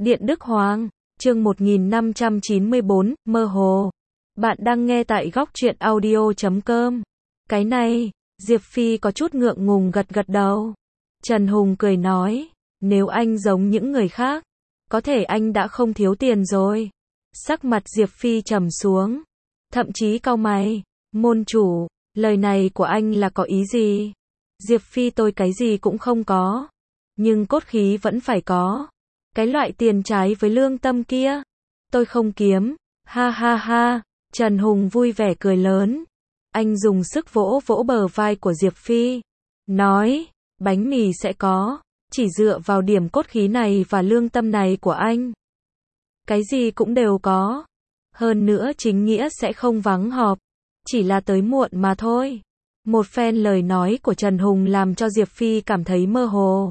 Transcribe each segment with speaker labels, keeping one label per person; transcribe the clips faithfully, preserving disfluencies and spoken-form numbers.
Speaker 1: Điện Đức Hoàng, chương một nghìn năm trăm chín mươi bốn, mơ hồ. Bạn đang nghe tại góc truyện audio chấm com. Cái này, Diệp Phi có chút ngượng ngùng gật gật đầu. Trần Hùng cười nói, nếu anh giống những người khác, có thể anh đã không thiếu tiền rồi. Sắc mặt Diệp Phi trầm xuống, thậm chí cau mày, môn chủ, lời này của anh là có ý gì? Diệp Phi tôi cái gì cũng không có, nhưng cốt khí vẫn phải có. Cái loại tiền trái với lương tâm kia, tôi không kiếm, ha ha ha. Trần Hùng vui vẻ cười lớn. Anh dùng sức vỗ vỗ bờ vai của Diệp Phi, nói, bánh mì sẽ có, chỉ dựa vào điểm cốt khí này và lương tâm này của anh, cái gì cũng đều có. Hơn nữa chính nghĩa sẽ không vắng họp, chỉ là tới muộn mà thôi. Một phen lời nói của Trần Hùng làm cho Diệp Phi cảm thấy mơ hồ.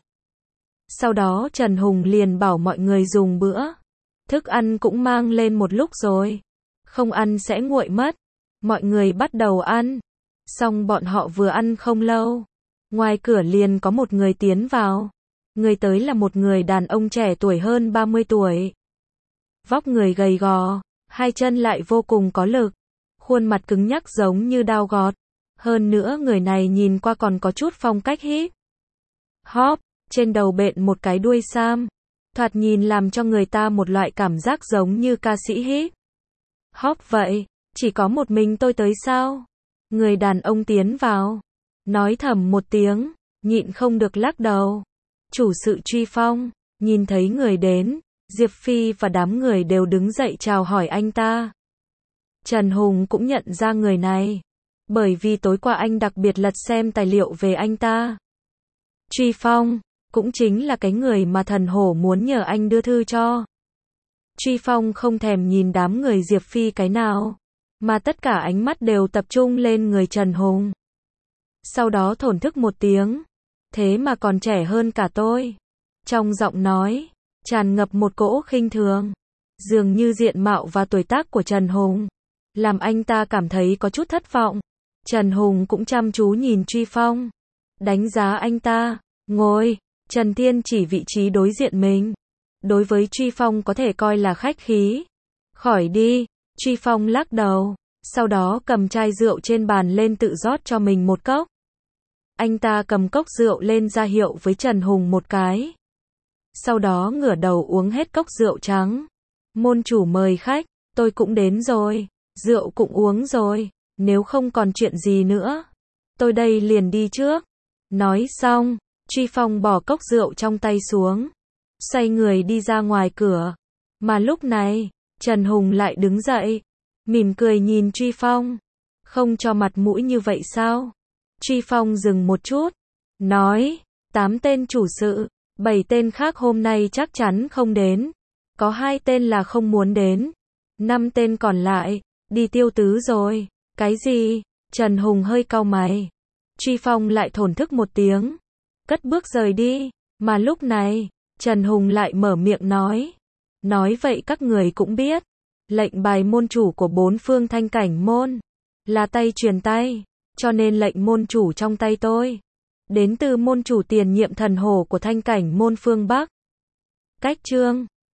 Speaker 1: Sau đó Trần Hùng liền bảo mọi người dùng bữa. Thức ăn cũng mang lên một lúc rồi, không ăn sẽ nguội mất. Mọi người bắt đầu ăn. Xong bọn họ vừa ăn không lâu, ngoài cửa liền có một người tiến vào. Người tới là một người đàn ông trẻ tuổi hơn ba mươi tuổi. Vóc người gầy gò, hai chân lại vô cùng có lực, khuôn mặt cứng nhắc giống như dao gọt. Hơn nữa người này nhìn qua còn có chút phong cách hip hop, trên đầu bện một cái đuôi sam, thoạt nhìn làm cho người ta một loại cảm giác giống như ca sĩ hip hop vậy. Chỉ có một mình tôi tới sao? Người đàn ông tiến vào, nói thầm một tiếng, nhịn không được lắc đầu. Chủ sự Truy Phong, nhìn thấy người đến, Diệp Phi và đám người đều đứng dậy chào hỏi anh ta. Trần Hùng cũng nhận ra người này, bởi vì tối qua anh đặc biệt lật xem tài liệu về anh ta. Truy Phong, cũng chính là cái người mà thần hổ muốn nhờ anh đưa thư cho. Truy Phong không thèm nhìn đám người Diệp Phi cái nào, mà tất cả ánh mắt đều tập trung lên người Trần Hùng. Sau đó thổn thức một tiếng, thế mà còn trẻ hơn cả tôi. Trong giọng nói, tràn ngập một cỗ khinh thường. Dường như diện mạo và tuổi tác của Trần Hùng làm anh ta cảm thấy có chút thất vọng. Trần Hùng cũng chăm chú nhìn Truy Phong, đánh giá anh ta. Ngồi. Trần Thiên chỉ vị trí đối diện mình. Đối với Truy Phong có thể coi là khách khí. Khỏi đi. Truy Phong lắc đầu, sau đó cầm chai rượu trên bàn lên tự rót cho mình một cốc. Anh ta cầm cốc rượu lên ra hiệu với Trần Hùng một cái. Sau đó ngửa đầu uống hết cốc rượu trắng. Môn chủ mời khách, tôi cũng đến rồi, rượu cũng uống rồi, nếu không còn chuyện gì nữa, tôi đây liền đi trước. Nói xong, Truy Phong bỏ cốc rượu trong tay xuống, xoay người đi ra ngoài cửa. Mà lúc này, Trần Hùng lại đứng dậy, mỉm cười nhìn Truy Phong. Không cho mặt mũi như vậy sao? Truy Phong dừng một chút, nói, tám tên chủ sự, bảy tên khác hôm nay chắc chắn không đến. Có hai tên là không muốn đến. Năm tên còn lại, đi tiêu tứ rồi. Cái gì? Trần Hùng hơi cau mày. Truy Phong lại thổn thức một tiếng, cất bước rời đi. Mà lúc này, Trần Hùng lại mở miệng nói. Nói vậy các người cũng biết, lệnh bài môn chủ của bốn phương thanh cảnh môn là tay truyền tay, cho nên lệnh môn chủ trong tay tôi đến từ môn chủ tiền nhiệm thần hổ của thanh cảnh môn phương Bắc. Cách chương